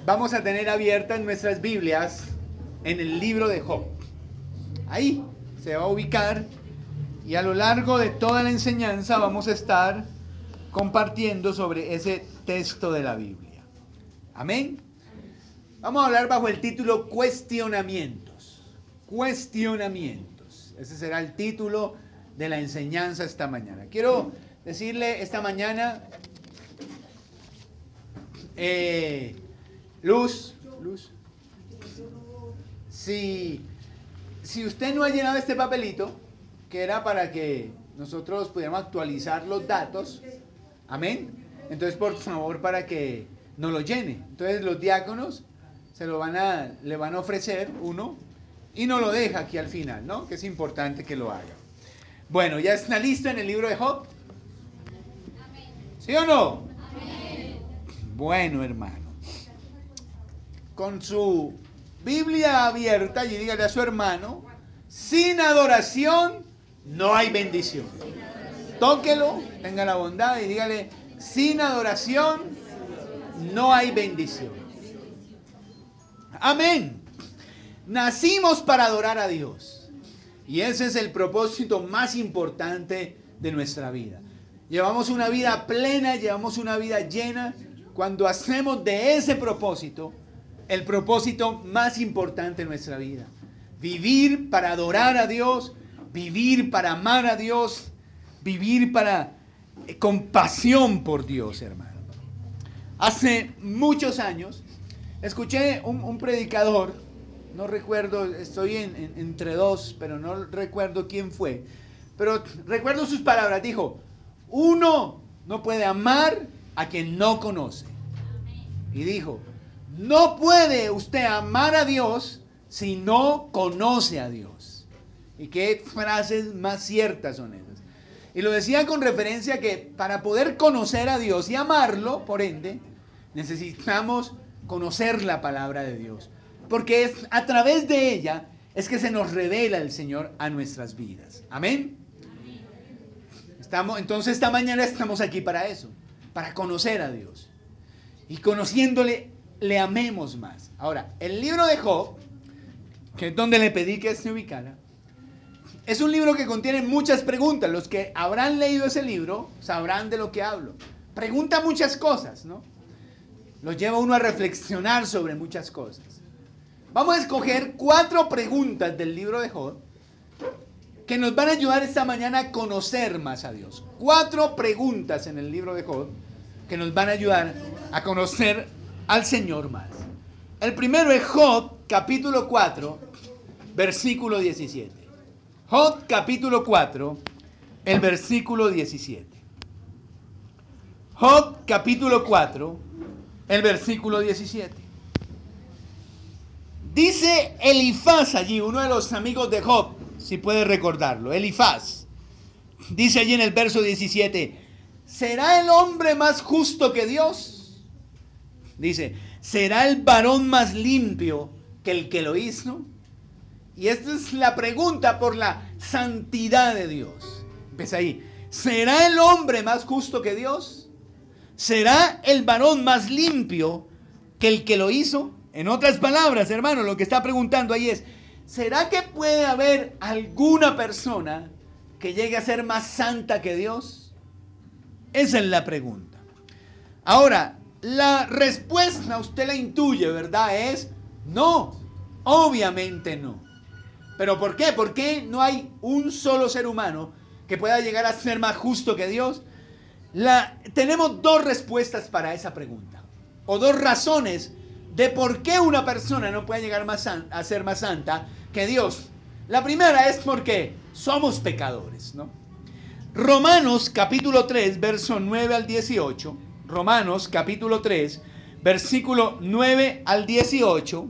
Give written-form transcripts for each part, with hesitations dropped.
vamos a tener abiertas nuestras Biblias en el libro de Job. Ahí se va a ubicar y a lo largo de toda la enseñanza vamos a estar compartiendo sobre ese texto de la Biblia. Amén. Vamos a hablar bajo el título Cuestionamientos. Cuestionamientos. Ese será el título de la enseñanza esta mañana. Quiero decirle esta mañana, Luz, si usted no ha llenado este papelito, que era para que nosotros pudiéramos actualizar los datos, amén, entonces por favor para que nos lo llene. Entonces los diáconos le van a ofrecer uno y nos lo deja aquí al final, ¿no? Que es importante que lo haga. Bueno, ¿ya está listo en el libro de Job? ¿Sí o no? Amén. Bueno, hermano, con su Biblia abierta y dígale a su hermano: sin adoración no hay bendición. Tóquelo, tenga la bondad y dígale: sin adoración no hay bendición. Amén. Nacimos para adorar a Dios y ese es el propósito más importante de nuestra vida. Llevamos una vida plena, llevamos una vida llena cuando hacemos de ese propósito el propósito más importante de nuestra vida. Vivir para adorar a Dios, vivir para amar a Dios, vivir con pasión por Dios, hermano. Hace muchos años escuché un predicador, no recuerdo, estoy entre dos, pero no recuerdo quién fue, pero recuerdo sus palabras. Dijo: uno no puede amar a quien no conoce. Y dijo: no puede usted amar a Dios si no conoce a Dios. Y qué frases más ciertas son esas. Y lo decía con referencia a que para poder conocer a Dios y amarlo, por ende, necesitamos conocer la palabra de Dios. Porque es a través de ella es que se nos revela el Señor a nuestras vidas. Amén. Entonces esta mañana estamos aquí para eso, para conocer a Dios. Y conociéndole, le amemos más. Ahora, el libro de Job, que es donde le pedí que se ubicara, es un libro que contiene muchas preguntas. Los que habrán leído ese libro sabrán de lo que hablo. Pregunta muchas cosas, ¿no? Los lleva uno a reflexionar sobre muchas cosas. Vamos a escoger 4 preguntas del libro de Job que nos van a ayudar esta mañana a conocer más a Dios. 4 preguntas en el libro de Job que nos van a ayudar a conocer al Señor más. El primero es Job, capítulo 4, versículo 17. Job, capítulo 4, el versículo 17. Job, capítulo 4, el versículo 17. Dice Elifaz allí, uno de los amigos de Job, si puede recordarlo, Elifaz. Dice allí en el verso 17: ¿será el hombre más justo que Dios? Dice: ¿será el varón más limpio que el que lo hizo? Y esta es la pregunta por la santidad de Dios. Empieza ahí. ¿Será el hombre más justo que Dios? ¿Será el varón más limpio que el que lo hizo? En otras palabras, hermano, lo que está preguntando ahí es: ¿será que puede haber alguna persona que llegue a ser más santa que Dios? Esa es la pregunta. Ahora, la respuesta usted la intuye, ¿verdad? Es no, obviamente no. ¿Pero por qué? ¿Por qué no hay un solo ser humano que pueda llegar a ser más justo que Dios? Tenemos 2 respuestas para esa pregunta, o 2 razones de por qué una persona no puede llegar a ser más santa que Dios. La primera es porque somos pecadores, ¿no? Romanos capítulo 3, verso 9 al 18. Romanos capítulo 3, versículo 9 al 18.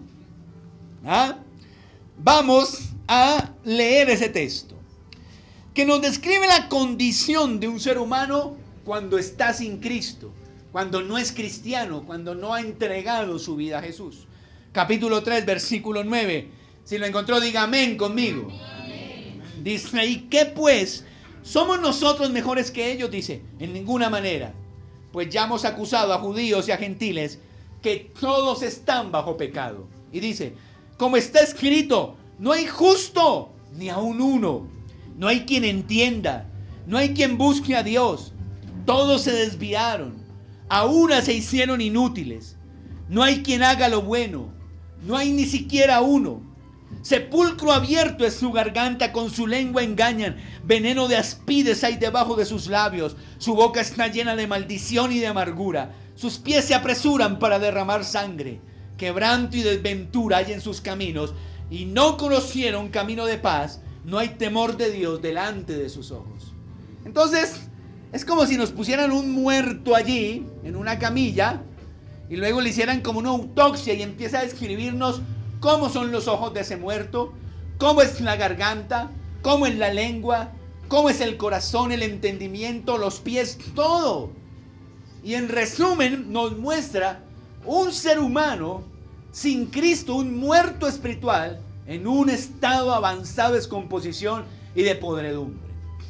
Vamos a leer ese texto, que nos describe la condición de un ser humano cuando está sin Cristo, cuando no es cristiano, cuando no ha entregado su vida a Jesús. Capítulo 3, versículo 9. Si lo encontró, diga amén conmigo. Amén. Dice: ¿y qué pues? ¿Somos nosotros mejores que ellos? Dice: en ninguna manera. Pues ya hemos acusado a judíos y a gentiles que todos están bajo pecado. Y dice, como está escrito, no hay justo ni aun uno, no hay quien entienda, no hay quien busque a Dios. Todos se desviaron, a una se hicieron inútiles. No hay quien haga lo bueno, no hay ni siquiera uno. Sepulcro abierto es su garganta, con su lengua engañan. Veneno de aspides hay debajo de sus labios. Su boca está llena de maldición y de amargura. Sus pies se apresuran para derramar sangre. Quebranto y desventura hay en sus caminos, y no conocieron camino de paz. No hay temor de Dios delante de sus ojos. Entonces, es como si nos pusieran un muerto allí, en una camilla, y luego le hicieran como una autopsia y empieza a describirnos cómo son los ojos de ese muerto, cómo es la garganta, cómo es la lengua, cómo es el corazón, el entendimiento, los pies, todo. Y en resumen nos muestra un ser humano sin Cristo, un muerto espiritual, en un estado avanzado de descomposición y de podredumbre.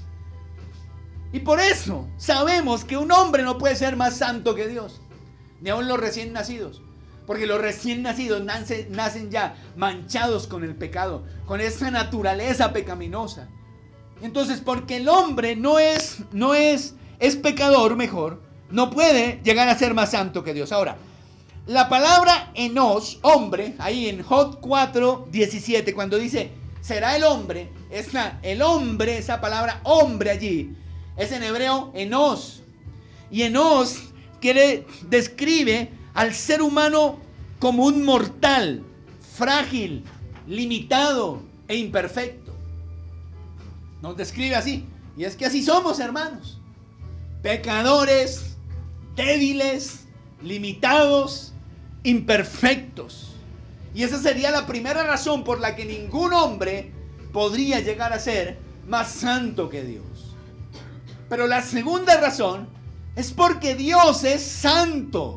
Y por eso sabemos que un hombre no puede ser más santo que Dios, ni aun los recién nacidos. Porque los recién nacidos nacen ya manchados con el pecado, con esa naturaleza pecaminosa. Entonces, porque el hombre es pecador, mejor, no puede llegar a ser más santo que Dios. Ahora, la palabra enos, hombre, ahí en Job 4:17, cuando dice, será el hombre, esa palabra hombre allí, es en hebreo enos. Y enos describe al ser humano como un mortal, frágil, limitado e imperfecto. Nos describe así. Y es que así somos, hermanos. Pecadores, débiles, limitados, imperfectos. Y esa sería la primera razón por la que ningún hombre podría llegar a ser más santo que Dios. Pero la segunda razón es porque Dios es santo.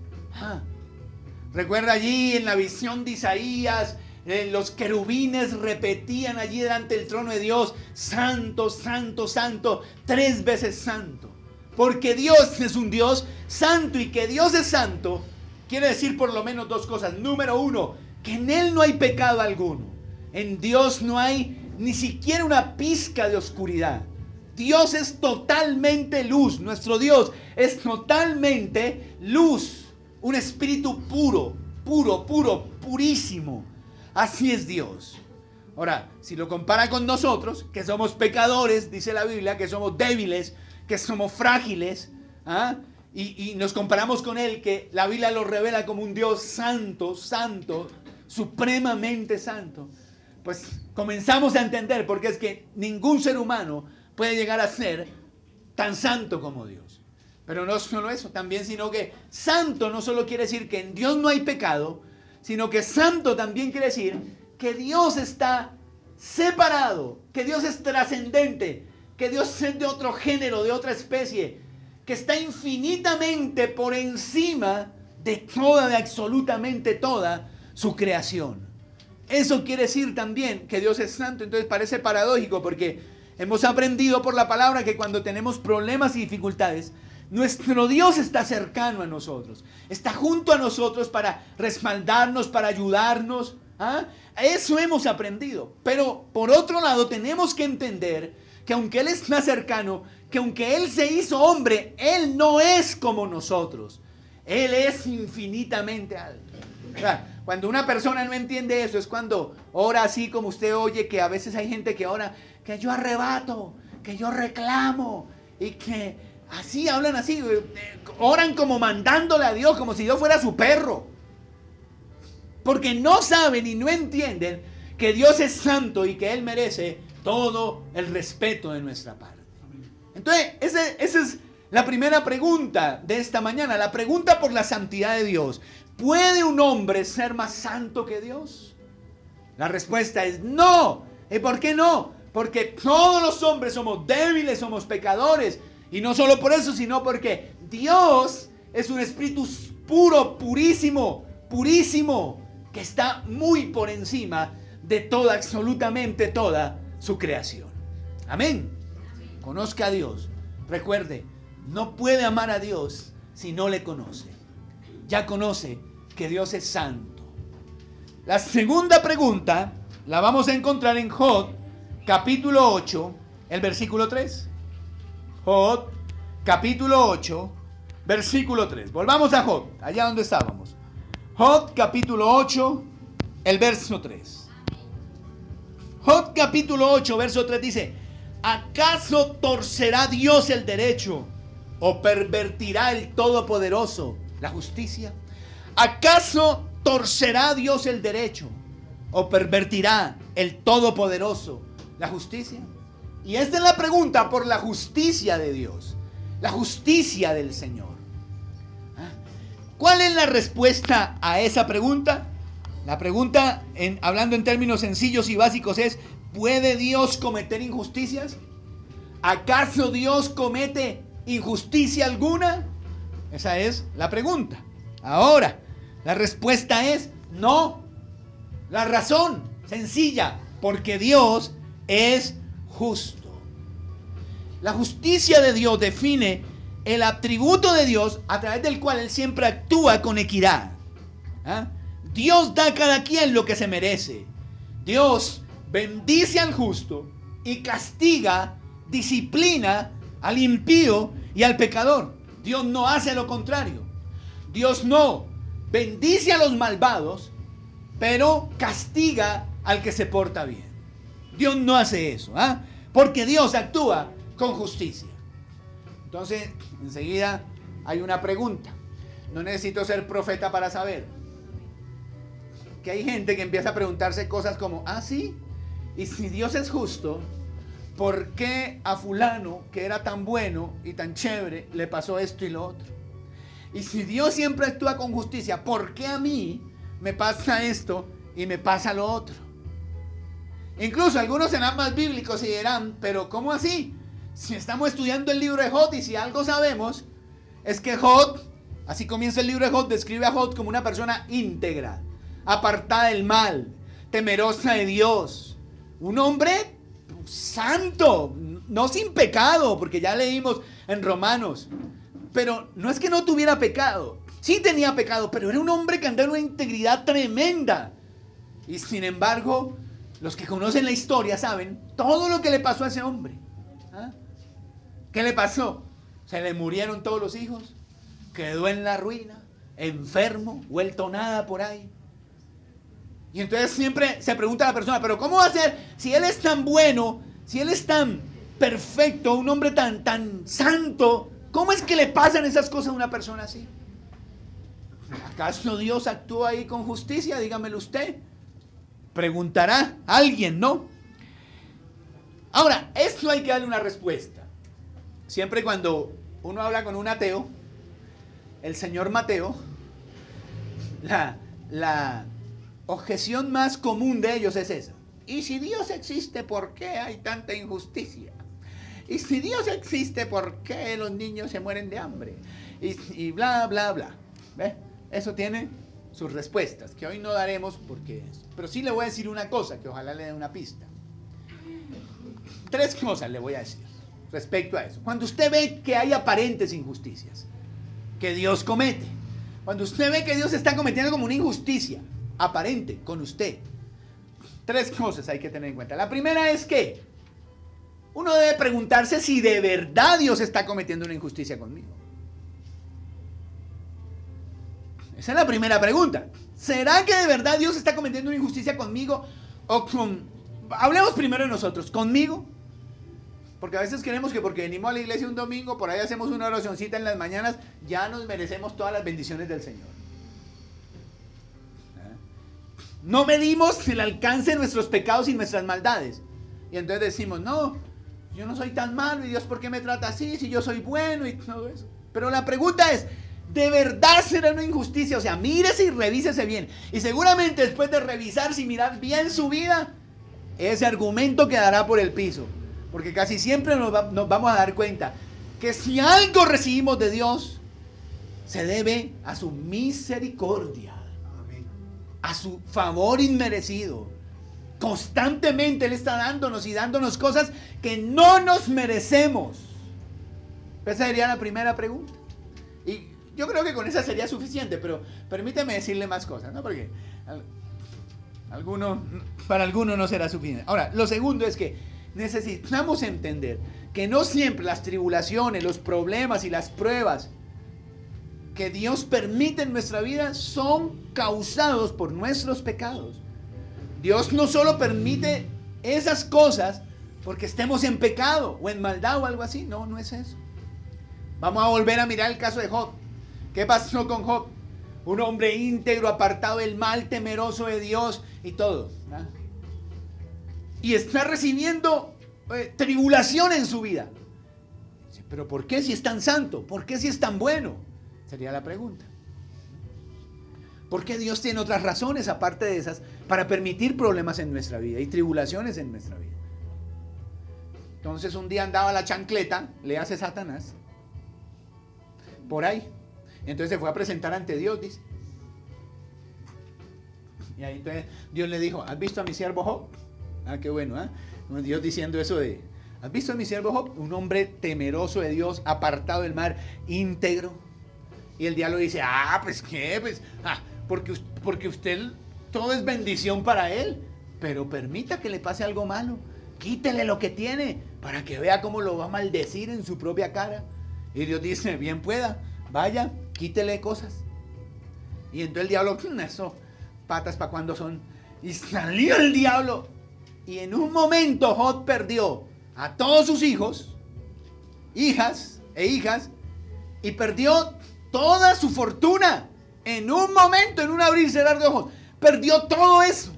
Recuerda allí en la visión de Isaías, los querubines repetían allí delante del trono de Dios, santo, santo, santo, 3 veces santo. Porque Dios es un Dios santo, y que Dios es santo quiere decir por lo menos 2 cosas. Número 1, que en Él no hay pecado alguno. En Dios no hay ni siquiera una pizca de oscuridad. Dios es totalmente luz. Nuestro Dios es totalmente luz. Un espíritu puro, purísimo. Así es Dios. Ahora, si lo compara con nosotros, que somos pecadores, dice la Biblia, que somos débiles, que somos frágiles, y nos comparamos con Él, que la Biblia lo revela como un Dios santo, santo, supremamente santo, pues comenzamos a entender por qué es que ningún ser humano puede llegar a ser tan santo como Dios. Pero no solo eso, también, sino que santo no solo quiere decir que en Dios no hay pecado, sino que santo también quiere decir que Dios está separado, que Dios es trascendente, que Dios es de otro género, de otra especie, que está infinitamente por encima de toda, de absolutamente toda su creación. Eso quiere decir también que Dios es santo. Entonces parece paradójico, porque hemos aprendido por la palabra que cuando tenemos problemas y dificultades, nuestro Dios está cercano a nosotros, está junto a nosotros para respaldarnos, para ayudarnos. Eso hemos aprendido. Pero por otro lado tenemos que entender que aunque Él está cercano, que aunque Él se hizo hombre, Él no es como nosotros. Él es infinitamente alto. Cuando una persona no entiende eso, es cuando ora así como usted oye, que a veces hay gente que ora, que yo arrebato, que yo reclamo, y que así hablan así, oran como mandándole a Dios, como si Dios fuera su perro. Porque no saben y no entienden que Dios es santo y que Él merece todo el respeto de nuestra parte. Entonces, esa es la primera pregunta de esta mañana, la pregunta por la santidad de Dios. ¿Puede un hombre ser más santo que Dios? La respuesta es no. ¿Y por qué no? Porque todos los hombres somos débiles, somos pecadores. Y no solo por eso, sino porque Dios es un espíritu puro, purísimo, que está muy por encima de toda, absolutamente toda su creación. Amén. Conozca a Dios. Recuerde, no puede amar a Dios si no le conoce. ya conoce que Dios es santo. La segunda pregunta la vamos a encontrar en Job, capítulo 8, el versículo 3. Job, capítulo 8, versículo 3. Volvamos a Job, allá donde estábamos. Job, capítulo 8, el verso 3. Job, capítulo 8, verso 3 dice: ¿acaso torcerá Dios el derecho o pervertirá el Todopoderoso la justicia? ¿Acaso torcerá Dios el derecho o pervertirá el Todopoderoso la justicia? Y esta es la pregunta por la justicia de Dios, la justicia del Señor. ¿Cuál es la respuesta a esa pregunta? La pregunta, hablando en términos sencillos y básicos, es: ¿puede Dios cometer injusticias? ¿Acaso Dios comete injusticia alguna? Esa es la pregunta. Ahora, la respuesta es no. La razón, sencilla, porque Dios es justo. La justicia de Dios define el atributo de Dios a través del cual Él siempre actúa con equidad. Dios da a cada quien lo que se merece. Dios bendice al justo y castiga, disciplina al impío y al pecador. Dios no hace lo contrario. Dios no bendice a los malvados, pero castiga al que se porta bien. Dios no hace eso, porque Dios actúa con justicia. Entonces, enseguida hay una pregunta. No necesito ser profeta para saber que hay gente que empieza a preguntarse cosas como: sí, y si Dios es justo, ¿por qué a fulano, que era tan bueno y tan chévere, le pasó esto y lo otro? Y si Dios siempre actúa con justicia, ¿por qué a mí me pasa esto y me pasa lo otro? Incluso algunos serán más bíblicos y dirán: ¿pero cómo así? Si estamos estudiando el libro de Job y si algo sabemos, es que Job, así comienza el libro de Job, describe a Job como una persona íntegra, apartada del mal, temerosa de Dios, un hombre santo, no sin pecado, porque ya leímos en Romanos. Pero no es que no tuviera pecado, sí tenía pecado, pero era un hombre que andaba en una integridad tremenda. Y sin embargo, los que conocen la historia saben todo lo que le pasó a ese hombre. ¿Qué le pasó? Se le murieron todos los hijos, quedó en la ruina, enfermo, vuelto nada por ahí. Y entonces siempre se pregunta a la persona: ¿pero cómo va a ser si él es tan bueno, si él es tan perfecto, un hombre tan santo? ¿Cómo es que le pasan esas cosas a una persona así? ¿Acaso Dios actúa ahí con justicia? Dígamelo usted. Preguntará alguien, ¿no? Ahora, esto hay que darle una respuesta. Siempre cuando uno habla con un ateo, el señor Mateo, la objeción más común de ellos es esa: ¿y si Dios existe, por qué hay tanta injusticia? ¿Y si Dios existe, por qué los niños se mueren de hambre? Y bla, bla, bla. ¿Ve? Eso tiene sus respuestas, que hoy no daremos pero sí le voy a decir una cosa, que ojalá le dé una pista. 3 cosas le voy a decir respecto a eso. Cuando usted ve que hay aparentes injusticias que Dios comete, cuando usted ve que Dios está cometiendo como una injusticia aparente con usted, 3 cosas hay que tener en cuenta. La primera es que uno debe preguntarse si de verdad Dios está cometiendo una injusticia conmigo. Esa es la primera pregunta. ¿Será que de verdad Dios está cometiendo una injusticia conmigo? Hablemos primero de nosotros, ¿conmigo? Porque a veces creemos que porque venimos a la iglesia un domingo, por ahí hacemos una oracioncita en las mañanas, ya nos merecemos todas las bendiciones del Señor. No medimos el alcance de nuestros pecados y nuestras maldades. Y entonces decimos: no, yo no soy tan malo, y Dios, ¿por qué me trata así si yo soy bueno y todo eso? Pero la pregunta es: ¿de verdad será una injusticia? O sea, mírese y revísese bien. Y seguramente después de revisarse y mirar bien su vida, ese argumento quedará por el piso. Porque casi siempre nos vamos a dar cuenta que si algo recibimos de Dios, se debe a su misericordia, a su favor inmerecido. Constantemente Él está dándonos y dándonos cosas que no nos merecemos. Esa sería la primera pregunta. Y Yo creo que con esa sería suficiente, pero permítame decirle más cosas, ¿no? Porque para algunos no será suficiente. Ahora, lo segundo es que necesitamos entender que no siempre las tribulaciones, los problemas y las pruebas que Dios permite en nuestra vida son causados por nuestros pecados. Dios no solo permite esas cosas porque estemos en pecado o en maldad o algo así. No, no es eso. Vamos a volver a mirar el caso de Job. ¿Qué pasó con Job? Un hombre íntegro, apartado del mal, temeroso de Dios y todo, ¿no? Y está recibiendo tribulación en su vida. ¿Pero por qué si es tan santo? ¿Por qué si es tan bueno? Sería la pregunta. ¿Por qué Dios tiene otras razones aparte de esas para permitir problemas en nuestra vida y tribulaciones en nuestra vida? Entonces un día andaba la chancleta, le hace Satanás, por ahí. Entonces se fue a presentar ante Dios, dice. Y ahí entonces Dios le dijo, ¿has visto a mi siervo Job? Ah, qué bueno, ¿eh? Dios diciendo eso de, ¿has visto a mi siervo Job? Un hombre temeroso de Dios, apartado del mal, íntegro. Y el diablo dice, pues qué, pues, porque usted todo es bendición para él, pero permita que le pase algo malo. Quítele lo que tiene para que vea cómo lo va a maldecir en su propia cara. Y Dios dice, bien pueda, vaya, quítele cosas. Y entonces el diablo, eso, patas para cuando son. Y salió el diablo. Y en un momento Job perdió a todos sus hijos, hijas e hijas, y perdió toda su fortuna. En un momento, en un abrir y cerrar de ojos, perdió todo eso.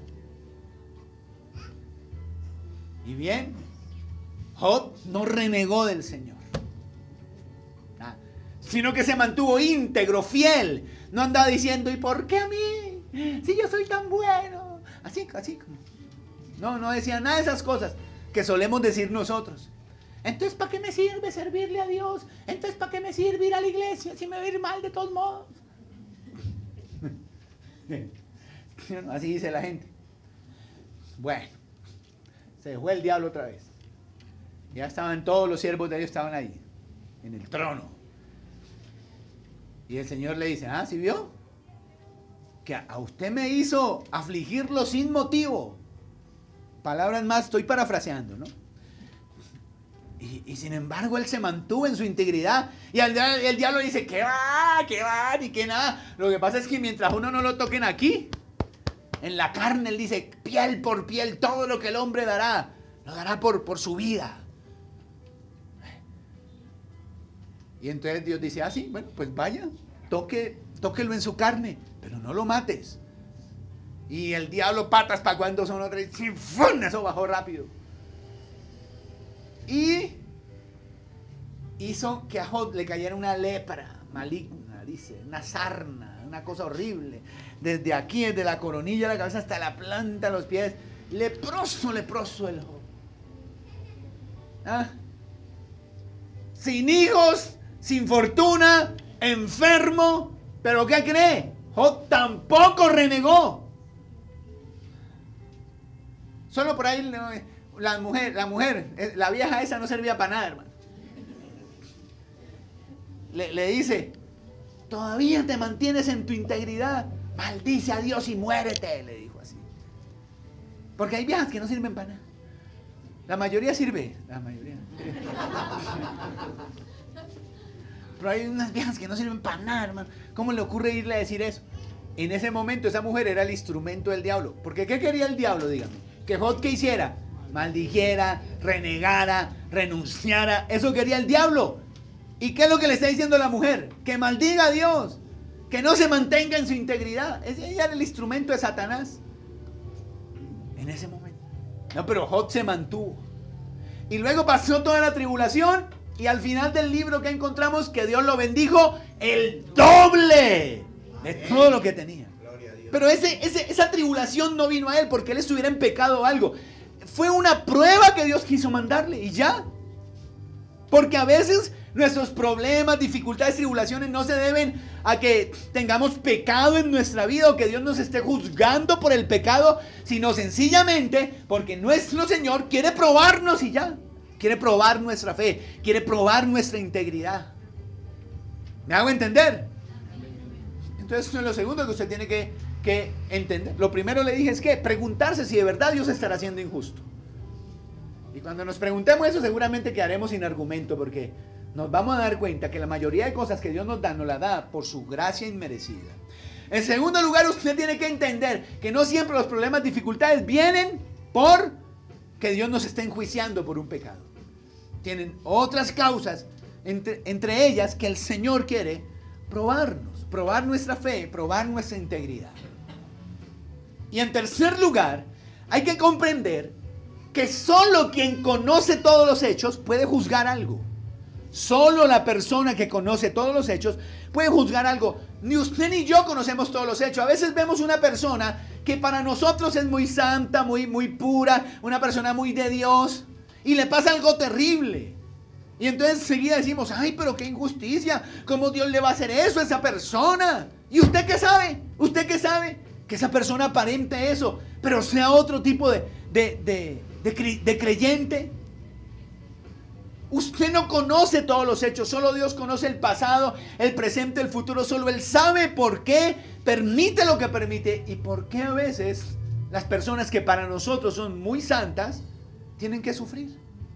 Y bien, Job no renegó del Señor, sino que se mantuvo íntegro, fiel. No andaba diciendo, ¿y por qué a mí? Si yo soy tan bueno. Así. No decía nada de esas cosas que solemos decir nosotros. Entonces, ¿para qué me sirve servirle a Dios? Entonces, ¿para qué me sirve ir a la iglesia si me va a ir mal de todos modos? Así dice la gente. Bueno, se fue el diablo otra vez. Ya estaban todos los siervos de Dios, estaban ahí, en el trono. Y el Señor le dice, ¿sí vio? Que a usted me hizo afligirlo sin motivo. Palabras más, estoy parafraseando, ¿no? Y sin embargo él se mantuvo en su integridad. Y el diablo dice, ¿qué va? Ni que nada. Lo que pasa es que mientras uno no lo toquen aquí, en la carne, él dice, piel por piel, todo lo que el hombre dará, lo dará por su vida. Y entonces Dios dice, sí, bueno, pues vaya, tóquelo en su carne, pero no lo mates. Y el diablo, patas para cuando son otras, y ¡fum! Eso bajó rápido. Y hizo que a Job le cayera una lepra maligna, dice, una sarna, una cosa horrible. Desde aquí, desde la coronilla de la cabeza hasta la planta de los pies. Leproso el Job. Sin hijos, sin fortuna, enfermo. ¿Pero qué cree? Job tampoco renegó. Solo por ahí la mujer, la vieja esa no servía para nada, hermano. Le dice, todavía te mantienes en tu integridad, maldice a Dios y muérete, le dijo así. Porque hay viejas que no sirven para nada. La mayoría sirve, pero hay unas viejas que no sirven para nada, hermano. ¿Cómo le ocurre irle a decir eso? En ese momento esa mujer era el instrumento del diablo. Porque ¿qué quería el diablo, dígame? Que Job ¿qué hiciera? Maldijera, renegara, renunciara. Eso quería el diablo. ¿Y qué es lo que le está diciendo la mujer? Que maldiga a Dios, que no se mantenga en su integridad. Ella era el instrumento de Satanás en ese momento. No, pero Job se mantuvo. Y luego pasó toda la tribulación y al final del libro que encontramos que Dios lo bendijo el doble de todo lo que tenía. Pero esa tribulación no vino a él porque él estuviera en pecado o algo. Fue una prueba que Dios quiso mandarle y ya. Porque a veces nuestros problemas, dificultades, tribulaciones no se deben a que tengamos pecado en nuestra vida o que Dios nos esté juzgando por el pecado, sino sencillamente porque nuestro Señor quiere probarnos y ya. Quiere probar nuestra fe, quiere probar nuestra integridad. ¿Me hago entender? Entonces, lo segundo que usted tiene que entender, lo primero le dije es que preguntarse si de verdad Dios estará siendo injusto. Y cuando nos preguntemos eso, seguramente quedaremos sin argumento, porque nos vamos a dar cuenta que la mayoría de cosas que Dios nos la da por su gracia inmerecida. En segundo lugar, usted tiene que entender que no siempre los problemas, dificultades vienen por que Dios nos está enjuiciando por un pecado. Tienen otras causas, entre ellas que el Señor quiere probarnos, probar nuestra fe, probar nuestra integridad. Y en tercer lugar, hay que comprender que solo quien conoce todos los hechos puede juzgar algo. Solo la persona que conoce todos los hechos puede juzgar algo. Ni usted ni yo conocemos todos los hechos. A veces vemos una persona que para nosotros es muy santa, muy pura, una persona muy de Dios, y le pasa algo terrible. Y entonces enseguida decimos, ay, pero qué injusticia, ¿cómo Dios le va a hacer eso a esa persona? ¿Y usted qué sabe? ¿Usted qué sabe? Que esa persona aparente eso, pero sea otro tipo de creyente. Usted no conoce todos los hechos, solo Dios conoce el pasado, el presente, el futuro. Solo Él sabe por qué permite lo que permite y por qué a veces las personas que para nosotros son muy santas tienen que sufrir.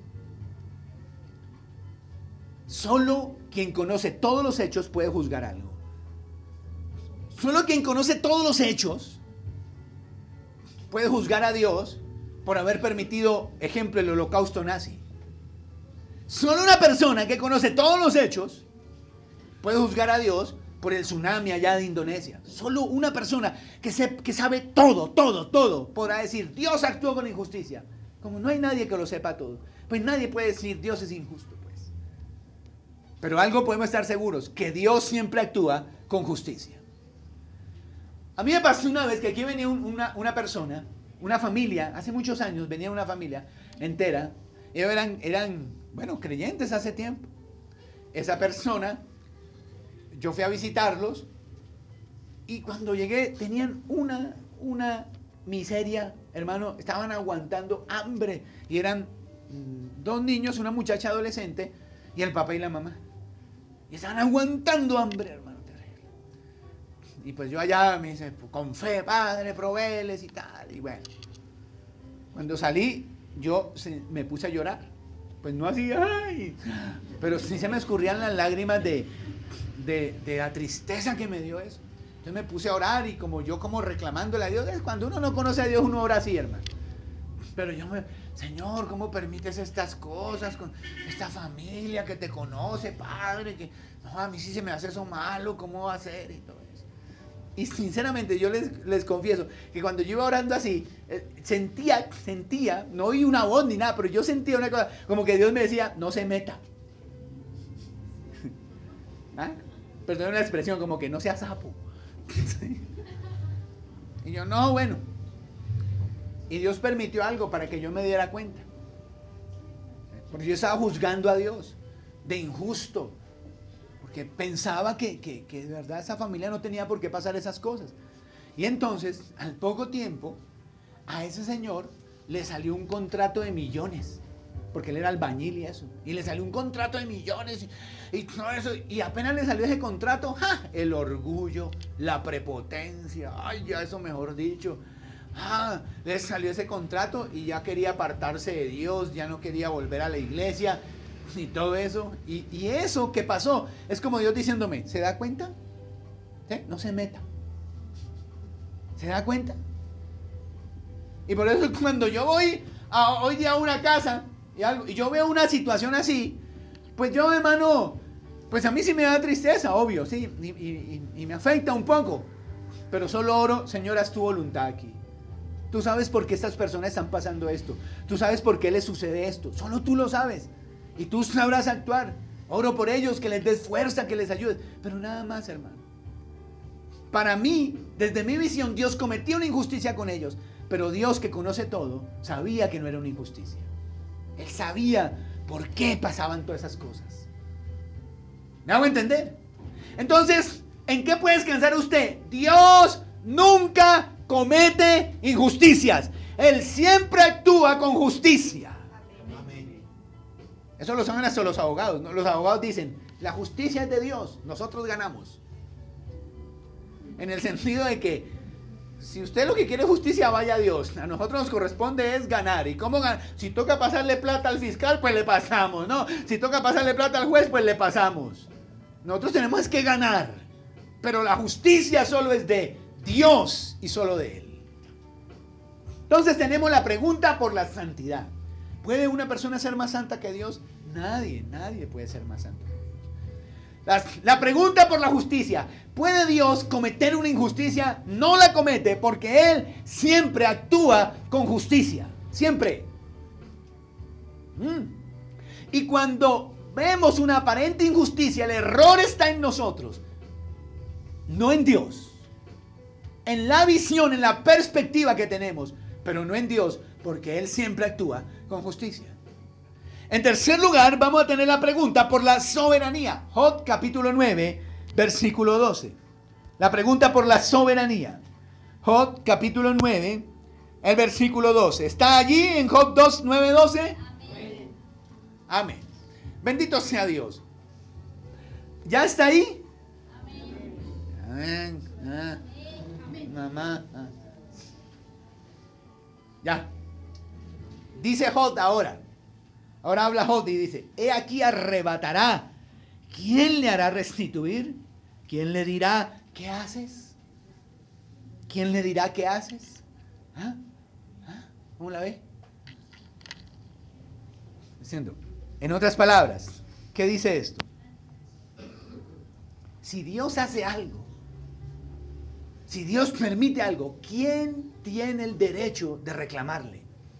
Solo quien conoce todos los hechos puede juzgar algo. Solo quien conoce todos los hechos puede juzgar a Dios por haber permitido, ejemplo, el holocausto nazi. Solo una persona que conoce todos los hechos puede juzgar a Dios por el tsunami allá de Indonesia. Solo una persona que sabe todo podrá decir, Dios actuó con injusticia. Como no hay nadie que lo sepa todo, pues nadie puede decir Dios es injusto, pues. Pero algo podemos estar seguros, que Dios siempre actúa con justicia. A mí me pasó una vez que aquí venía una persona, una familia, hace muchos años venía una familia entera. Ellos eran creyentes hace tiempo. Esa persona, yo fui a visitarlos y cuando llegué tenían una miseria, hermano, estaban aguantando hambre y eran dos niños, una muchacha adolescente y el papá y la mamá. Y estaban aguantando hambre, hermano, terrible. Y pues yo allá me dice, con fe, Padre, provéles y tal. Y bueno, cuando salí, yo me puse a llorar. Pues no así, ay, pero sí se me escurrían las lágrimas de la tristeza que me dio eso. Entonces me puse a orar y como reclamándole a Dios. Cuando uno no conoce a Dios, uno ora así, hermano. Pero Señor, ¿cómo permites estas cosas con esta familia que te conoce, Padre? Que no, a mí sí se me hace eso malo, ¿cómo va a ser? Y todo eso. Y sinceramente yo les confieso que cuando yo iba orando así, sentía, no oí una voz ni nada, pero yo sentía una cosa, como que Dios me decía, no se meta. ¿Ah? Perdón la expresión, como que no sea sapo. Y yo, no, bueno. Y Dios permitió algo para que yo me diera cuenta. Porque yo estaba juzgando a Dios de injusto. Porque pensaba que de verdad esa familia no tenía por qué pasar esas cosas. Y entonces, al poco tiempo, a ese señor le salió un contrato de millones. Porque él era albañil y eso. Y le salió un contrato de millones y todo eso. Y apenas le salió ese contrato, ¡ja! El orgullo, la prepotencia. ¡Ay, ya eso mejor dicho! Le salió ese contrato y ya quería apartarse de Dios, ya no quería volver a la iglesia y todo eso. Y eso que pasó es como Dios diciéndome, ¿se da cuenta? ¿Sí? No se meta. ¿Se da cuenta? Y por eso cuando yo voy hoy día a una casa y yo veo una situación así, pues yo, hermano, pues a mí sí me da tristeza, obvio, sí, y me afecta un poco. Pero solo oro, Señor, haz tu voluntad aquí. Tú sabes por qué estas personas están pasando esto. Tú sabes por qué les sucede esto. Solo tú lo sabes. Y tú sabrás actuar. Oro por ellos, que les des fuerza, que les ayudes. Pero nada más, hermano. Para mí, desde mi visión, Dios cometió una injusticia con ellos. Pero Dios, que conoce todo, sabía que no era una injusticia. Él sabía por qué pasaban todas esas cosas. ¿Me hago entender? Entonces, ¿en qué puede descansar usted? Dios nunca comete injusticias. Él siempre actúa con justicia. Amén. Eso lo saben hasta los abogados, ¿no? Los abogados dicen, la justicia es de Dios, nosotros ganamos. En el sentido de que si usted lo que quiere es justicia, vaya a Dios. A nosotros nos corresponde es ganar. ¿Y cómo ganar? Si toca pasarle plata al fiscal, pues le pasamos, ¿no? Si toca pasarle plata al juez, pues le pasamos. Nosotros tenemos que ganar. Pero la justicia solo es de Dios y solo de Él. Entonces tenemos la pregunta por la santidad. ¿Puede una persona ser más santa que Dios? Nadie puede ser más santo que Dios. La pregunta por la justicia. ¿Puede Dios cometer una injusticia? No la comete porque Él siempre actúa con justicia. Siempre. Y cuando vemos una aparente injusticia, el error está en nosotros, no en Dios. En la visión, en la perspectiva que tenemos, pero no en Dios, porque Él siempre actúa con justicia. En tercer lugar, vamos a tener la pregunta por la soberanía. Job capítulo 9, versículo 12. La pregunta por la soberanía. Job capítulo 9, el versículo 12. ¿Está allí en Job 2, 9, 12? Amén. Amén. Bendito sea Dios. ¿Ya está ahí? Amén. Amén. Mamá. Ya. Dice Job ahora. Ahora habla Job y dice: he aquí arrebatará. ¿Quién le hará restituir? ¿Quién le dirá qué haces? ¿Quién le dirá qué haces? ¿Ah? ¿Cómo la ve? Diciendo, en otras palabras, ¿qué dice esto? Si Dios hace algo, si Dios permite algo, ¿quién tiene el derecho de reclamarle?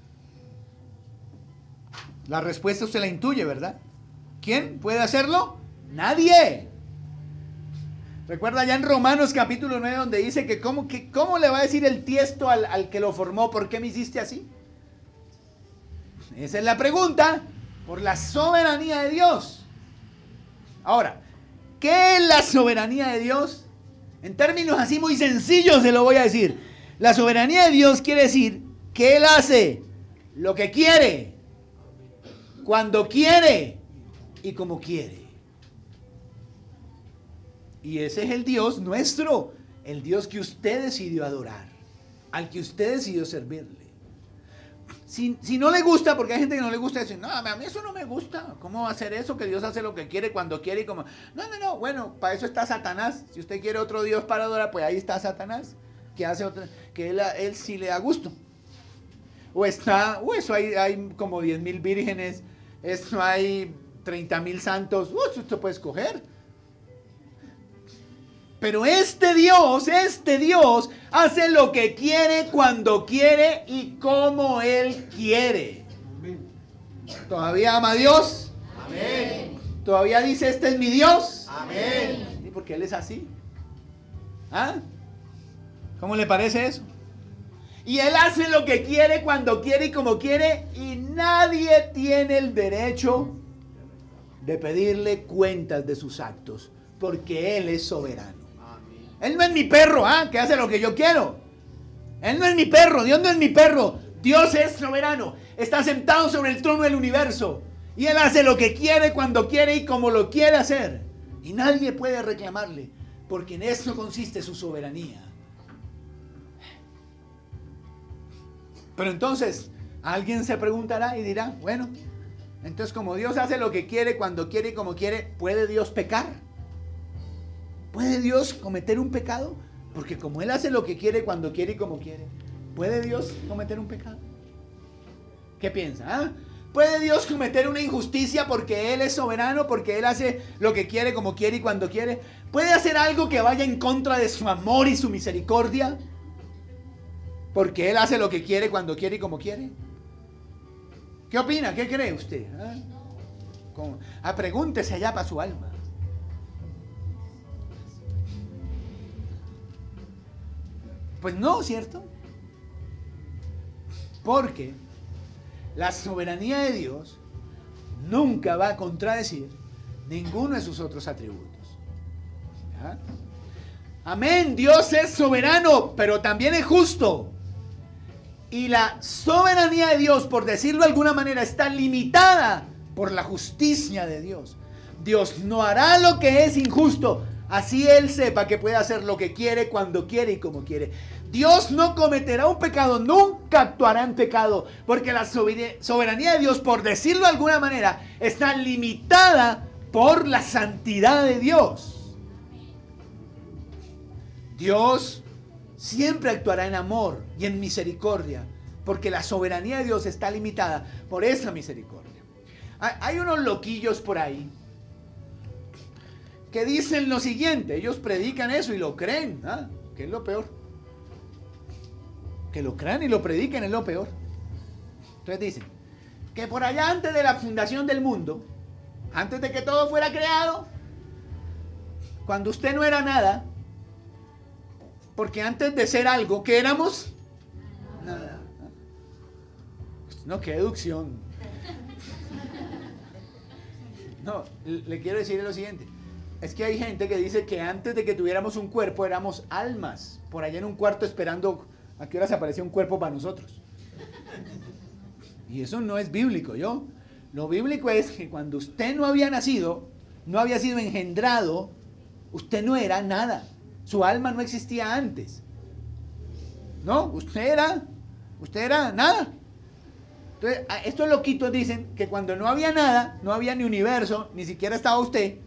La respuesta usted la intuye, ¿verdad? ¿Quién puede hacerlo? Nadie. Recuerda ya en Romanos capítulo 9 donde dice que cómo le va a decir el tiesto al que lo formó, ¿por qué me hiciste así? Esa es la pregunta por la soberanía de Dios. Ahora, ¿qué es la soberanía de Dios? En términos así muy sencillos se lo voy a decir. La soberanía de Dios quiere decir que Él hace lo que quiere, cuando quiere y como quiere. Y ese es el Dios nuestro, el Dios que usted decidió adorar, al que usted decidió servirle. Si no le gusta, porque hay gente que no le gusta decir, no, a mí eso no me gusta, ¿cómo va a hacer eso? Que Dios hace lo que quiere, cuando quiere y como... No, bueno, para eso está Satanás. Si usted quiere otro Dios para adorar, pues ahí está Satanás, que hace otra, que él sí le da gusto. O está, eso hay como 10,000 vírgenes, eso hay 30,000 santos, usted puede escoger. Pero este Dios hace lo que quiere, cuando quiere y como Él quiere. ¿Todavía ama a Dios? Amén. ¿Todavía dice, este es mi Dios? Amén. ¿Y por qué Él es así? ¿Ah? ¿Cómo le parece eso? Y Él hace lo que quiere, cuando quiere y como quiere, y nadie tiene el derecho de pedirle cuentas de sus actos, porque Él es soberano. Él no es mi perro, que hace lo que yo quiero. Él no es mi perro, Dios no es mi perro. Dios es soberano, está sentado sobre el trono del universo. Y Él hace lo que quiere, cuando quiere y como lo quiere hacer. Y nadie puede reclamarle, porque en eso consiste su soberanía. Pero entonces, alguien se preguntará y dirá, bueno, entonces como Dios hace lo que quiere, cuando quiere y como quiere, ¿puede Dios pecar? ¿Puede Dios cometer un pecado? Porque como Él hace lo que quiere, cuando quiere y como quiere, ¿puede Dios cometer un pecado? ¿Qué piensa? ¿Puede Dios cometer una injusticia porque Él es soberano, porque Él hace lo que quiere, como quiere y cuando quiere? ¿Puede hacer algo que vaya en contra de su amor y su misericordia? Porque Él hace lo que quiere, cuando quiere y como quiere. ¿Qué opina? ¿Qué cree usted? Pregúntese allá para su alma. Pues no, ¿cierto? Porque la soberanía de Dios nunca va a contradecir ninguno de sus otros atributos. ¿Ya? Amén, Dios es soberano, pero también es justo. Y la soberanía de Dios, por decirlo de alguna manera, está limitada por la justicia de Dios. Dios no hará lo que es injusto, Así Él sepa que puede hacer lo que quiere, cuando quiere y como quiere. Dios no cometerá un pecado, nunca actuará en pecado, porque la soberanía de Dios, por decirlo de alguna manera, está limitada por la santidad de Dios. Dios siempre actuará en amor y en misericordia, porque la soberanía de Dios está limitada por esa misericordia. Hay unos loquillos por ahí que dicen lo siguiente, ellos predican eso y lo creen, ¿ah? Que es lo peor. Que lo crean y lo prediquen es lo peor. Entonces dicen que por allá antes de la fundación del mundo, antes de que todo fuera creado, cuando usted no era nada, porque antes de ser algo, ¿qué éramos? Nada. No, qué deducción. No, le quiero decir lo siguiente. Es que hay gente que dice que antes de que tuviéramos un cuerpo éramos almas, por allá en un cuarto esperando a qué hora se aparecía un cuerpo para nosotros. Y eso no es bíblico, ¿yo? Lo bíblico es que cuando usted no había nacido, no había sido engendrado, usted no era nada. Su alma no existía antes. No, usted era nada. Entonces, estos loquitos dicen que cuando no había nada, no había ni universo, ni siquiera estaba usted,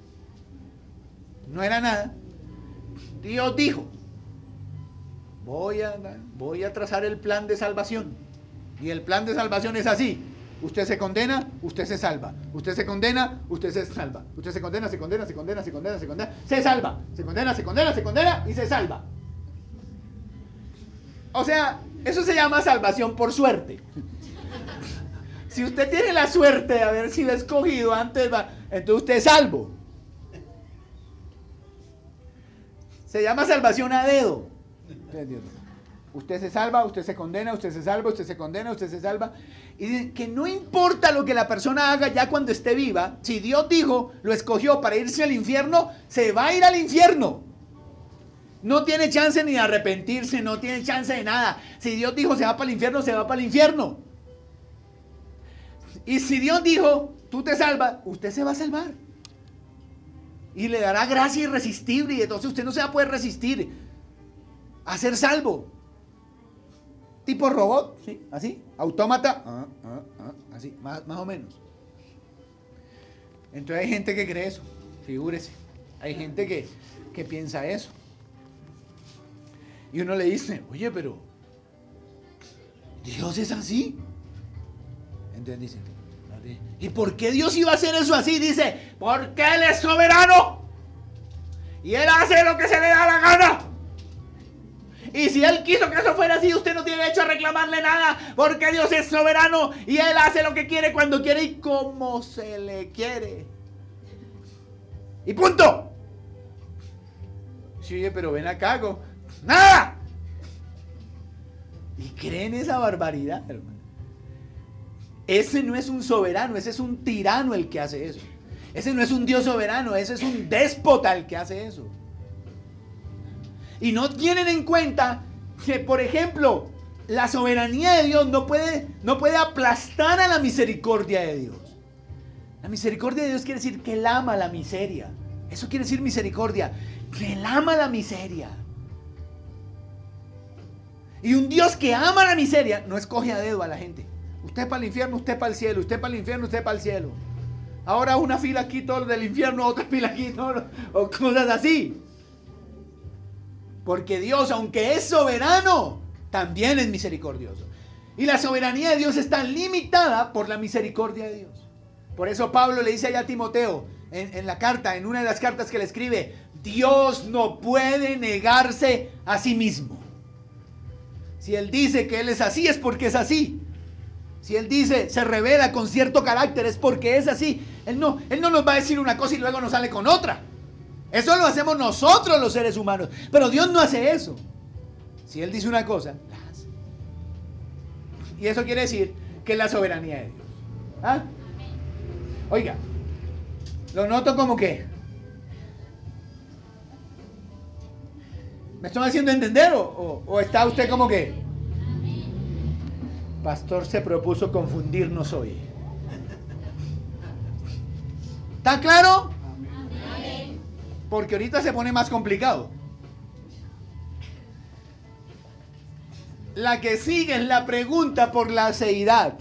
no era nada, Dios dijo, voy a trazar el plan de salvación. Y el plan de salvación es así: usted se condena, usted se salva. Usted se condena, usted se salva. Usted se salva. Se condena y se salva. O sea, eso se llama salvación por suerte. Si usted tiene la suerte de haber sido escogido antes, entonces usted es salvo. Se llama salvación a dedo. Usted se salva, usted se condena, usted se salva, usted se condena, usted se salva. Y dicen que no importa lo que la persona haga ya cuando esté viva, si Dios dijo, lo escogió para irse al infierno, se va a ir al infierno. No tiene chance ni de arrepentirse, no tiene chance de nada. Si Dios dijo se va para el infierno, se va para el infierno. Y si Dios dijo, tú te salvas, usted se va a salvar. Y le dará gracia irresistible, y entonces usted no se va a poder resistir a ser salvo. Tipo robot, ¿sí? Así, autómata, así, más o menos. Entonces hay gente que cree eso, figúrese. Hay gente que piensa eso. Y uno le dice, oye, pero Dios es así. Entonces dice, ¿y por qué Dios iba a hacer eso así? Dice, porque Él es soberano. Y Él hace lo que se le da la gana. Y si Él quiso que eso fuera así, usted no tiene derecho a reclamarle nada, porque Dios es soberano y Él hace lo que quiere, cuando quiere y como se le quiere. Y punto. Sí, oye, pero ven acá, ¡nada! Y creen esa barbaridad, hermano. Ese no es un soberano, ese es un tirano el que hace eso. Ese no es un Dios soberano, ese es un déspota el que hace eso. Y no tienen en cuenta que, por ejemplo, la soberanía de Dios no puede aplastar a la misericordia de Dios. La misericordia de Dios quiere decir que Él ama la miseria. Eso quiere decir misericordia, que Él ama la miseria. Y un Dios que ama la miseria no escoge a dedo a la gente. Usted para el infierno, usted para el cielo. Usted para el infierno, usted para el cielo. Ahora una fila aquí, todos del infierno, otra fila aquí, o cosas así. Porque Dios, aunque es soberano, también es misericordioso. Y la soberanía de Dios está limitada por la misericordia de Dios. Por eso Pablo le dice allá a Timoteo, en la carta, en una de las cartas que le escribe, Dios no puede negarse a sí mismo. Si Él dice que Él es así, es porque es así. Si Él dice, se revela con cierto carácter, es porque es así. Él no nos va a decir una cosa y luego nos sale con otra. Eso lo hacemos nosotros los seres humanos. Pero Dios no hace eso. Si Él dice una cosa, la hace. Y eso quiere decir que es la soberanía de Dios. ¿Ah? Oiga, lo noto como que ¿me estoy haciendo entender o está usted como que pastor se propuso confundirnos hoy? ¿Está claro? porque ahorita se pone más complicado. La que sigue es la pregunta por la aceidad.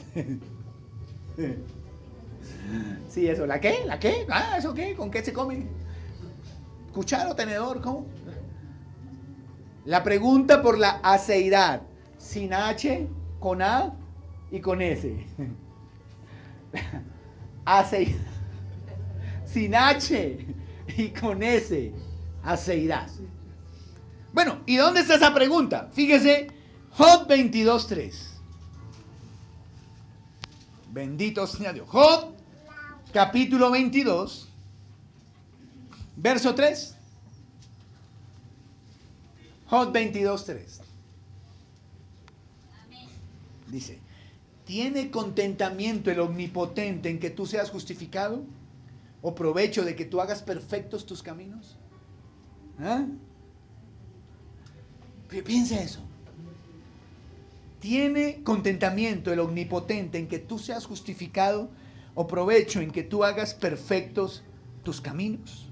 Sí, eso, ¿la qué? ¿La qué? Ah, ¿eso qué? ¿Con qué se come? ¿Cuchara o tenedor? ¿Cómo? La pregunta por la aceidad, sin H, con A y con S. Aceidad. Sin H y con S. Aceidad. Bueno, ¿y dónde está esa pregunta? Fíjese, Job 22:3. Bendito sea Dios. Job, capítulo 22, verso 3. Job 22:3. Dice, ¿tiene contentamiento el omnipotente en que tú seas justificado? ¿O provecho de que tú hagas perfectos tus caminos? ¿Ah? Piensa eso. ¿Tiene contentamiento el omnipotente en que tú seas justificado? ¿O provecho en que tú hagas perfectos tus caminos?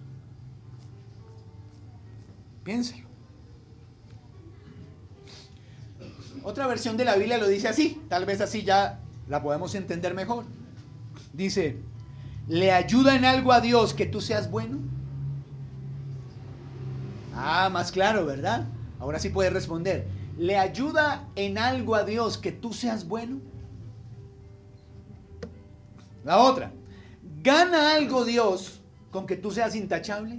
Piénselo. Otra versión de la Biblia lo dice así, tal vez así ya la podemos entender mejor. Dice, ¿le ayuda en algo a Dios que tú seas bueno? Ah, más claro, ¿verdad? Ahora sí puedes responder. ¿Le ayuda en algo a Dios que tú seas bueno? La otra, ¿gana algo Dios con que tú seas intachable?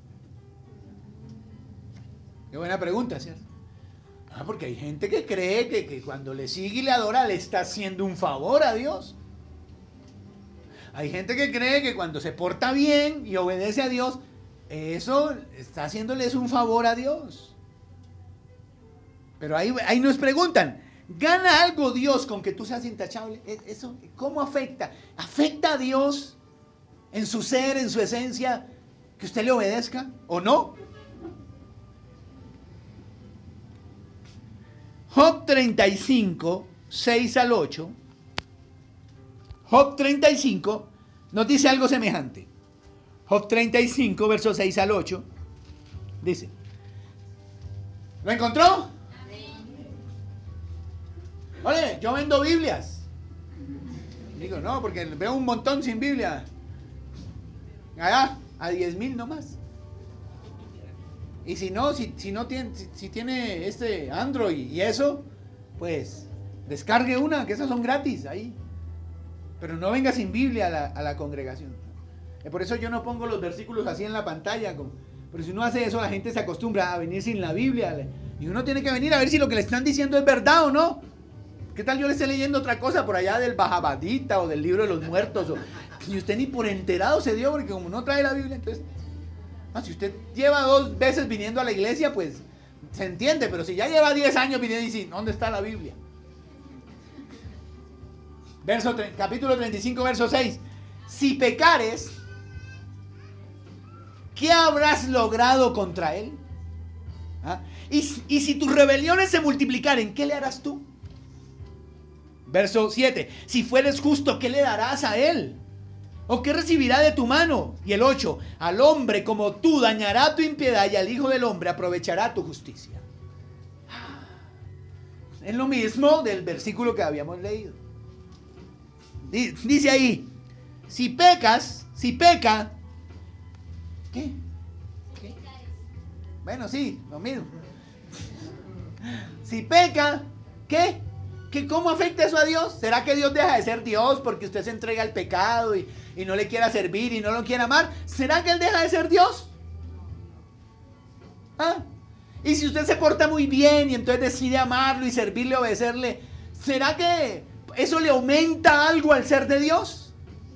Qué buena pregunta, ¿cierto? Porque hay gente que cree que cuando le sigue y le adora le está haciendo un favor a Dios. Hay gente que cree que cuando se porta bien y obedece a Dios, eso está haciéndoles un favor a Dios. Pero ahí nos preguntan, ¿gana algo Dios con que tú seas intachable? Eso, ¿cómo afecta? ¿Afecta a Dios en su ser, en su esencia, que usted le obedezca o no? Job 35, 6 al 8. Job 35 nos dice algo semejante. Job 35, versos 6 al 8. Dice. ¿Lo encontró? Oye, yo vendo Biblias. Digo, no, porque veo un montón sin Biblia. Allá, a 10,000 nomás. Y si no, si tiene este Android y eso, pues descargue una, que esas son gratis ahí. Pero no venga sin Biblia a la congregación. Por eso yo no pongo los versículos así en la pantalla. Pero si uno hace eso, la gente se acostumbra a venir sin la Biblia. Y uno tiene que venir a ver si lo que le están diciendo es verdad o no. ¿Qué tal yo le esté leyendo otra cosa por allá del Bajabadita o del libro de los muertos? Y usted ni por enterado se dio, porque como no trae la Biblia, entonces... si usted lleva 2 veces viniendo a la iglesia, pues se entiende, pero si ya lleva 10 años viniendo y dice, ¿dónde está la Biblia? Capítulo 35, verso 6. Si pecares, ¿qué habrás logrado contra él? ¿Ah? Y si tus rebeliones se multiplicaren, ¿qué le harás tú? Verso 7. Si fueres justo, ¿qué le darás a él? ¿O qué recibirá de tu mano? Y el 8. Al hombre como tú dañará tu impiedad y al hijo del hombre aprovechará tu justicia. Es lo mismo del versículo que habíamos leído. Dice ahí, si peca, ¿qué? Bueno, sí, lo mismo. Si peca, ¿qué? ¿Cómo afecta eso a Dios? ¿Será que Dios deja de ser Dios porque usted se entrega al pecado y no le quiera servir y no lo quiera amar? ¿Será que Él deja de ser Dios? ¿Ah? Y si usted se porta muy bien y entonces decide amarlo y servirle, obedecerle, ¿será que eso le aumenta algo al ser de Dios?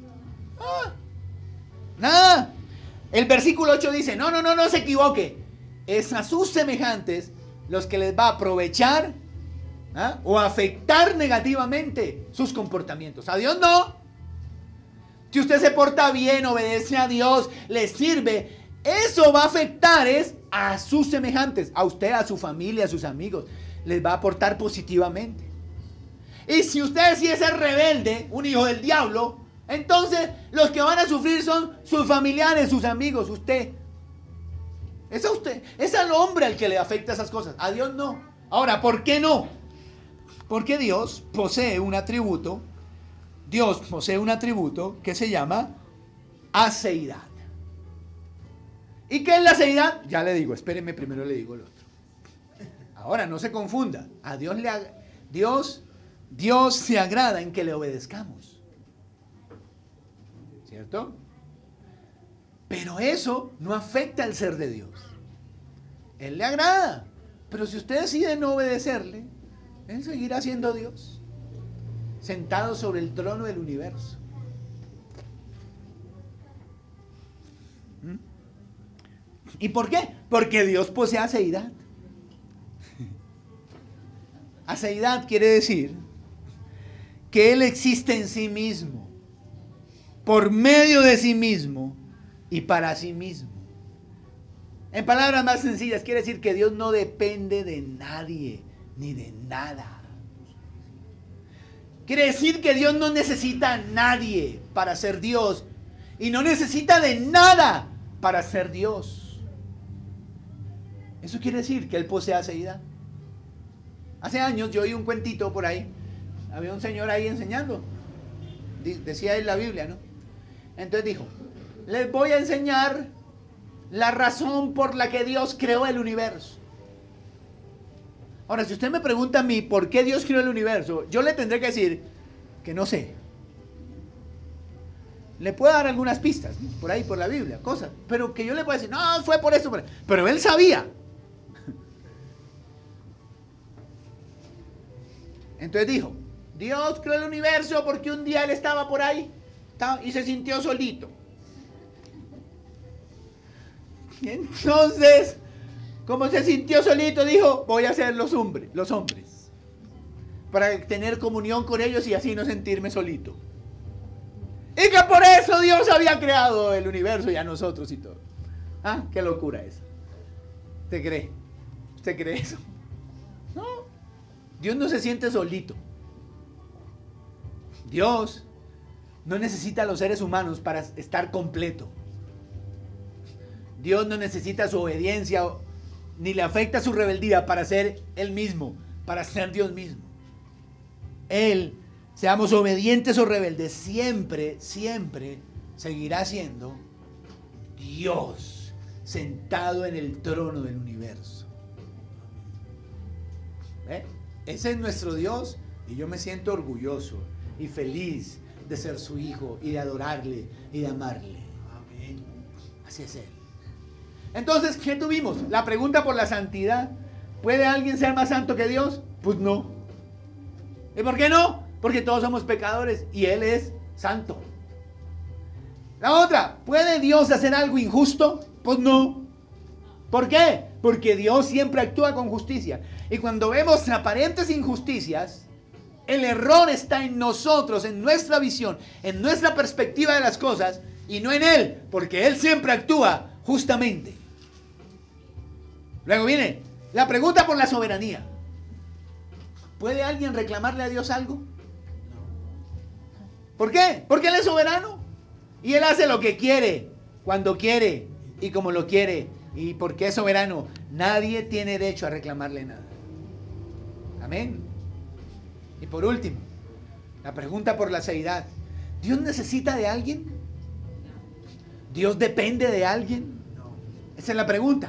Nada. El versículo 8 dice, no se equivoque. Es a sus semejantes los que les va a aprovechar o afectar negativamente sus comportamientos. A Dios no. Si usted se porta bien, obedece a Dios, le sirve, eso va a afectar a sus semejantes, a usted, a su familia, a sus amigos. Les va a aportar positivamente. Y si usted decide ser rebelde, un hijo del diablo, entonces los que van a sufrir son sus familiares, sus amigos, usted. Es a usted, es al hombre al que le afecta esas cosas. A Dios no. Ahora, ¿por qué no? Porque Dios posee un atributo. Dios posee un atributo que se llama aceidad. ¿Y qué es la aceidad? Ya le digo, espérenme, primero le digo el otro. Ahora, no se confunda. A Dios se agrada en que le obedezcamos. ¿Cierto? Pero eso no afecta al ser de Dios. Él le agrada. Pero si usted decide no obedecerle, Él seguirá siendo Dios, sentado sobre el trono del universo. ¿Y por qué? Porque Dios posee aceidad. Aceidad quiere decir que Él existe en sí mismo, por medio de sí mismo y para sí mismo. En palabras más sencillas, quiere decir que Dios no depende de nadie ni de nada. Quiere decir que Dios no necesita a nadie para ser Dios y no necesita de nada para ser Dios. Eso quiere decir que Él posee aceidad. Hace años yo oí un cuentito por ahí. Había un señor ahí enseñando. Decía en la Biblia, ¿no? Entonces dijo, les voy a enseñar la razón por la que Dios creó el universo. Ahora, si usted me pregunta a mí por qué Dios creó el universo, yo le tendré que decir que no sé. Le puedo dar algunas pistas, ¿no? Por ahí, por la Biblia, cosas. Pero que yo le pueda decir, no, fue por eso. Pero él sabía. Entonces dijo, Dios creó el universo porque un día él estaba por ahí y se sintió solito. Y entonces, como se sintió solito, dijo, voy a hacer los hombres, para tener comunión con ellos y así no sentirme solito. Y que por eso Dios había creado el universo y a nosotros y todo. Ah, qué locura esa. ¿Usted cree? ¿Usted cree eso? No. Dios no se siente solito. Dios no necesita a los seres humanos para estar completo. Dios no necesita su obediencia ni le afecta su rebeldía para ser Él mismo, para ser Dios mismo. Él, seamos obedientes o rebeldes, siempre, siempre seguirá siendo Dios sentado en el trono del universo. ¿Eh? Ese es nuestro Dios y yo me siento orgulloso y feliz de ser su hijo y de adorarle y de amarle. Amén. Así es Él. Entonces, ¿qué tuvimos? La pregunta por la santidad. ¿Puede alguien ser más santo que Dios? Pues no. ¿Y por qué no? Porque todos somos pecadores y Él es santo. La otra, ¿puede Dios hacer algo injusto? Pues no. ¿Por qué? Porque Dios siempre actúa con justicia. Y cuando vemos aparentes injusticias, el error está en nosotros, en nuestra visión, en nuestra perspectiva de las cosas y no en Él, porque Él siempre actúa justamente. Luego viene la pregunta por la soberanía. ¿Puede alguien reclamarle a Dios algo? ¿Por qué? Porque Él es soberano. Y Él hace lo que quiere, cuando quiere y como lo quiere. Y porque es soberano, nadie tiene derecho a reclamarle nada. Amén. Y por último, la pregunta por la aceidad. ¿Dios necesita de alguien? ¿Dios depende de alguien? Esa es la pregunta.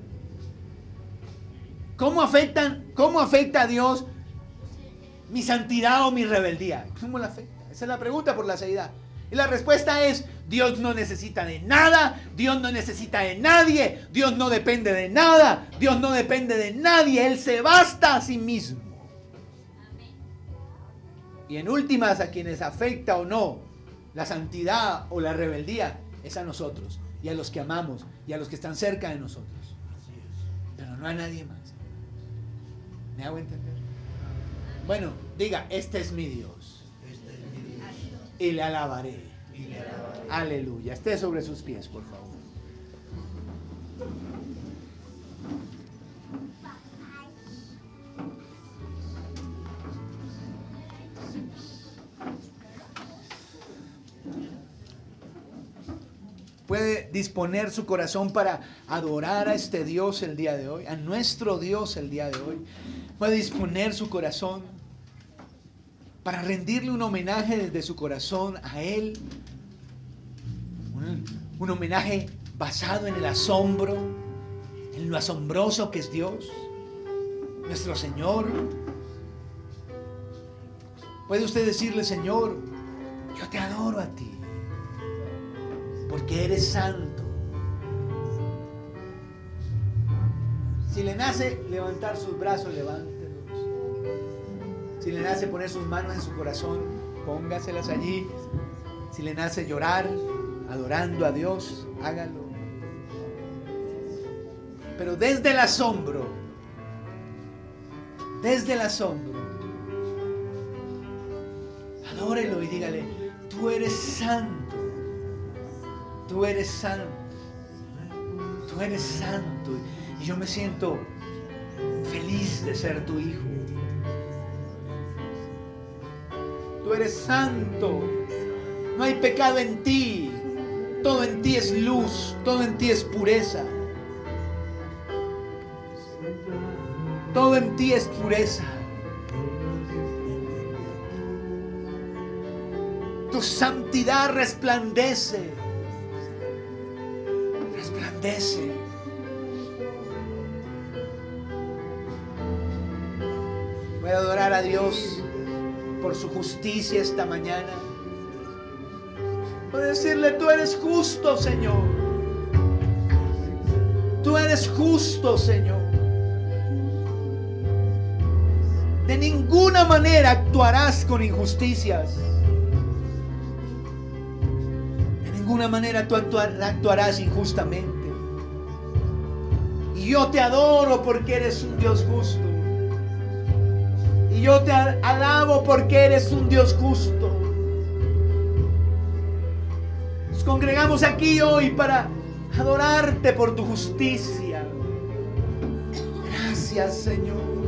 ¿Cómo afecta a Dios mi santidad o mi rebeldía? ¿Cómo la afecta? Esa es la pregunta por la aceidad. Y la respuesta es, Dios no necesita de nada, Dios no necesita de nadie, Dios no depende de nada, Dios no depende de nadie, Él se basta a sí mismo. Y en últimas, a quienes afecta o no la santidad o la rebeldía, es a nosotros, y a los que amamos, y a los que están cerca de nosotros. Pero no a nadie más. ¿Me hago entender? Bueno, diga, este es mi Dios. Y le alabaré. Aleluya. Esté sobre sus pies, por favor. puede disponer su corazón para adorar a este Dios el día de hoy, a nuestro Dios el día de hoy. Puede disponer su corazón para rendirle un homenaje desde su corazón a Él. Un homenaje basado en el asombro, en lo asombroso que es Dios, nuestro Señor. Puede usted decirle: Señor, yo te adoro a ti, porque eres santo. Si le nace levantar sus brazos, levántelos. Si le nace poner sus manos en su corazón, póngaselas allí. Si le nace llorar, adorando a Dios, hágalo. Pero desde el asombro, adórelo y dígale: tú eres santo, tú eres santo, tú eres santo. Y yo me siento feliz de ser tu hijo. Tú eres santo, no hay pecado en ti, todo en ti es luz, todo en ti es pureza. Todo en ti es pureza. Tu santidad resplandece. Resplandece. Voy a adorar a Dios por su justicia esta mañana. Voy a decirle: tú eres justo, Señor. Tú eres justo, Señor. De ninguna manera actuarás con injusticias. De ninguna manera tú actuarás injustamente. Y yo te adoro porque eres un Dios justo. Y yo te alabo porque eres un Dios justo. Nos congregamos aquí hoy para adorarte por tu justicia. Gracias, Señor.